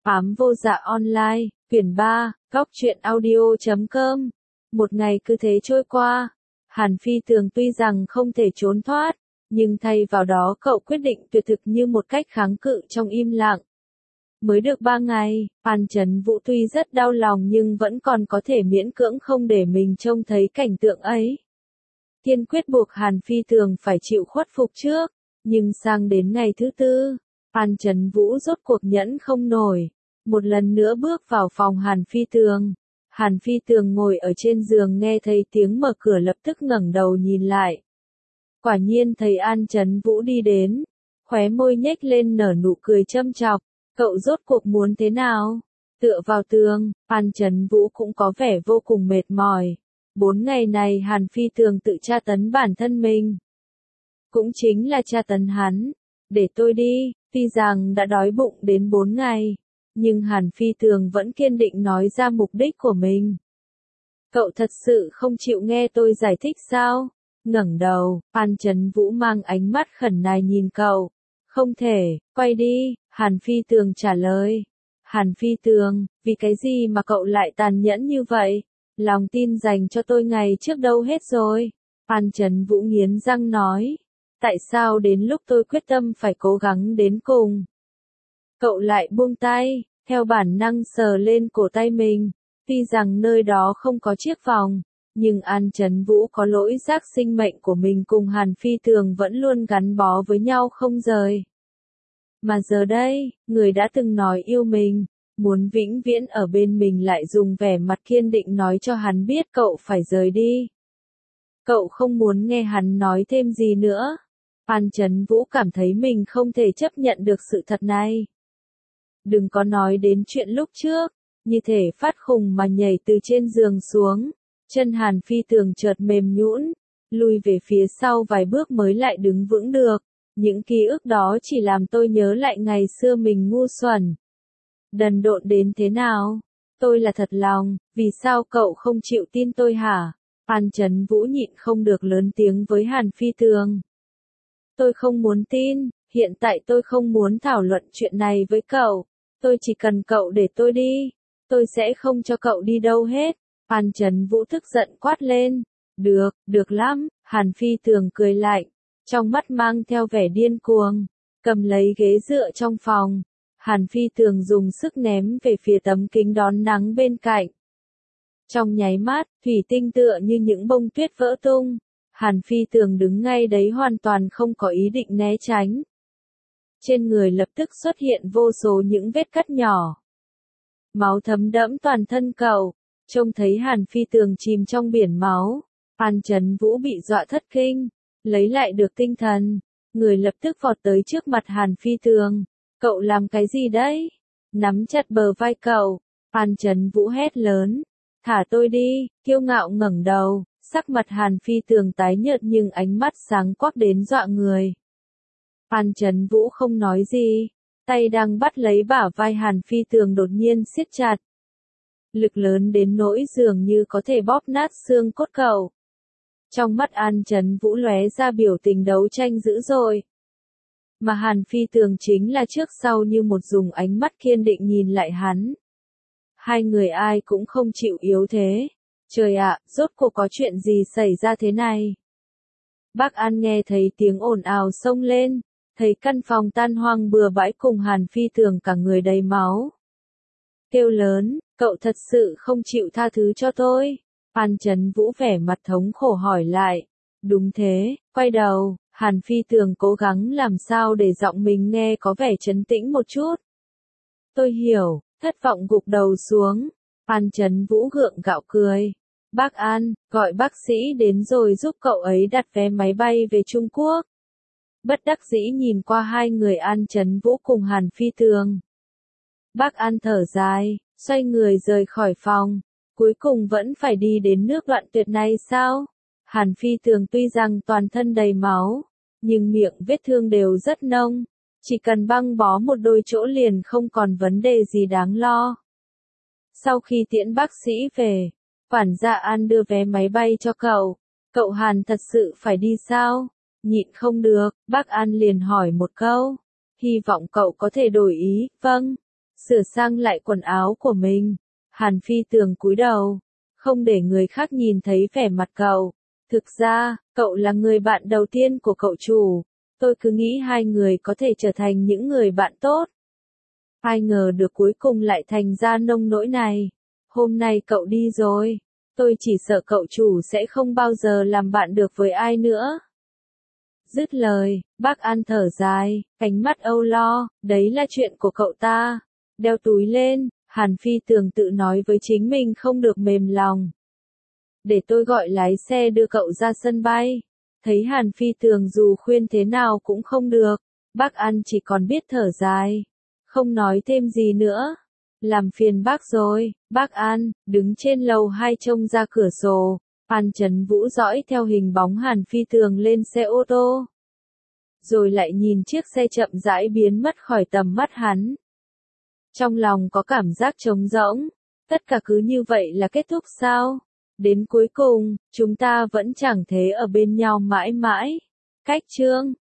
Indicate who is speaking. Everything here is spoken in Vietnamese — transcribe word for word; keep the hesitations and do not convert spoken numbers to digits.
Speaker 1: Ám vô dạ online, quyển ba, góc truyện audio chấm com. Một ngày cứ thế trôi qua. Hàn Phi Tường tuy rằng không thể trốn thoát, nhưng thay vào đó cậu quyết định tuyệt thực như một cách kháng cự trong im lặng. Mới được ba ngày, An Chấn Vũ tuy rất đau lòng nhưng vẫn còn có thể miễn cưỡng không để mình trông thấy cảnh tượng ấy. Kiên quyết buộc Hàn Phi Tường phải chịu khuất phục trước, nhưng sang đến ngày thứ tư, An Chấn Vũ rốt cuộc nhẫn không nổi. Một lần nữa bước vào phòng Hàn Phi Tường. Hàn Phi Tường ngồi ở trên giường nghe thấy tiếng mở cửa lập tức ngẩng đầu nhìn lại. Quả nhiên thấy An Chấn Vũ đi đến, khóe môi nhếch lên nở nụ cười châm chọc. Cậu rốt cuộc muốn thế nào? Tựa vào tường, An Chấn Vũ cũng có vẻ vô cùng mệt mỏi. Bốn ngày này Hàn Phi Tường tự tra tấn bản thân mình. Cũng chính là tra tấn hắn. Để tôi đi, tuy rằng đã đói bụng đến bốn ngày. Nhưng Hàn Phi Tường vẫn kiên định nói ra mục đích của mình. Cậu thật sự không chịu nghe tôi giải thích sao? Ngẩng đầu, An Chấn Vũ mang ánh mắt khẩn nài nhìn cậu. Không thể, quay đi, Hàn Phi Tường trả lời. Hàn Phi Tường, vì cái gì mà cậu lại tàn nhẫn như vậy? Lòng tin dành cho tôi ngày trước đâu hết rồi? An Chấn Vũ nghiến răng nói. Tại sao đến lúc tôi quyết tâm phải cố gắng đến cùng? Cậu lại buông tay, theo bản năng sờ lên cổ tay mình. Tuy rằng nơi đó không có chiếc vòng, nhưng An Chấn Vũ có lỗi giác sinh mệnh của mình cùng Hàn Phi Tường vẫn luôn gắn bó với nhau không rời. Mà giờ đây, người đã từng nói yêu mình, muốn vĩnh viễn ở bên mình lại dùng vẻ mặt kiên định nói cho hắn biết cậu phải rời đi. Cậu không muốn nghe hắn nói thêm gì nữa. An Chấn Vũ cảm thấy mình không thể chấp nhận được sự thật này. Đừng có nói đến chuyện lúc trước, như thể phát khùng mà nhảy từ trên giường xuống. Chân Hàn Phi Tường chợt mềm nhũn, lùi về phía sau vài bước mới lại đứng vững được. Những ký ức đó chỉ làm tôi nhớ lại ngày xưa mình ngu xuẩn. Đần độn đến thế nào? Tôi là thật lòng, vì sao cậu không chịu tin tôi hả? An Chấn Vũ nhịn không được lớn tiếng với Hàn Phi Tường. Tôi không muốn tin, hiện tại tôi không muốn thảo luận chuyện này với cậu. Tôi chỉ cần cậu để tôi đi. Tôi sẽ không cho cậu đi đâu hết. An Chấn Vũ tức giận quát lên. Được, được lắm, Hàn Phi Tường cười lạnh. Trong mắt mang theo vẻ điên cuồng. Cầm lấy ghế dựa trong phòng. Hàn Phi Tường dùng sức ném về phía tấm kính đón nắng bên cạnh. Trong nháy mắt, thủy tinh tựa như những bông tuyết vỡ tung. Hàn Phi Tường đứng ngay đấy hoàn toàn không có ý định né tránh. Trên người lập tức xuất hiện vô số những vết cắt nhỏ. Máu thấm đẫm toàn thân cậu. Trông thấy Hàn Phi Tường chìm trong biển máu. An Chấn Vũ bị dọa thất kinh. Lấy lại được tinh thần. Người lập tức vọt tới trước mặt Hàn Phi Tường. Cậu làm cái gì đấy? Nắm chặt bờ vai cậu. An Chấn Vũ hét lớn. Thả tôi đi, kiêu ngạo ngẩng đầu. Sắc mặt Hàn Phi Tường tái nhợt nhưng ánh mắt sáng quắc đến dọa người. An Chấn Vũ không nói gì. Tay đang bắt lấy bả vai Hàn Phi Tường đột nhiên siết chặt. Lực lớn đến nỗi dường như có thể bóp nát xương cốt cậu. Trong mắt An Chấn Vũ lóe ra biểu tình đấu tranh dữ dội. Mà Hàn Phi Tường chính là trước sau như một dùng ánh mắt kiên định nhìn lại hắn. Hai người ai cũng không chịu yếu thế. Trời ạ, rốt cuộc có chuyện gì xảy ra thế này? Bác An nghe thấy tiếng ồn ào xông lên, thấy căn phòng tan hoang bừa bãi cùng Hàn Phi Tường cả người đầy máu. Kêu lớn, cậu thật sự không chịu tha thứ cho tôi? An Chấn Vũ vẻ mặt thống khổ hỏi lại. Đúng thế, quay đầu, Hàn Phi Tường cố gắng làm sao để giọng mình nghe có vẻ trấn tĩnh một chút. Tôi hiểu, thất vọng gục đầu xuống. An Chấn Vũ gượng gạo cười. Bác An, gọi bác sĩ đến rồi giúp cậu ấy đặt vé máy bay về Trung Quốc. Bất đắc dĩ nhìn qua hai người An Chấn Vũ cùng Hàn Phi Tường. Bác An thở dài, xoay người rời khỏi phòng. Cuối cùng vẫn phải đi đến nước đoạn tuyệt này sao? Hàn Phi Tường tuy rằng toàn thân đầy máu, nhưng miệng vết thương đều rất nông. Chỉ cần băng bó một đôi chỗ liền không còn vấn đề gì đáng lo. Sau khi tiễn bác sĩ về, quản gia An đưa vé máy bay cho cậu. Cậu Hàn thật sự phải đi sao? Nhịn không được, bác An liền hỏi một câu. Hy vọng cậu có thể đổi ý. Vâng. sửa sang lại quần áo của mình. Hàn Phi Tường cúi đầu, không để người khác nhìn thấy vẻ mặt cậu. Thực ra, cậu là người bạn đầu tiên của cậu chủ. Tôi cứ nghĩ hai người có thể trở thành những người bạn tốt. Ai ngờ được cuối cùng lại thành ra nông nỗi này. Hôm nay cậu đi rồi. Tôi chỉ sợ cậu chủ sẽ không bao giờ làm bạn được với ai nữa. Dứt lời, bác An thở dài, ánh mắt âu lo, đấy là chuyện của cậu ta. Đeo túi lên, Hàn Phi Tường tự nói với chính mình không được mềm lòng. Để tôi gọi lái xe đưa cậu ra sân bay. Thấy Hàn Phi Tường dù khuyên thế nào cũng không được, bác An chỉ còn biết thở dài, không nói thêm gì nữa. Làm phiền bác rồi, bác An, đứng trên lầu hai trông ra cửa sổ. An Chấn Vũ dõi theo hình bóng Hàn Phi Tường lên xe ô tô. Rồi lại nhìn chiếc xe chậm rãi biến mất khỏi tầm mắt hắn. Trong lòng có cảm giác trống rỗng, tất cả cứ như vậy là kết thúc sao? Đến cuối cùng, chúng ta vẫn chẳng thể ở bên nhau mãi mãi. Cách chương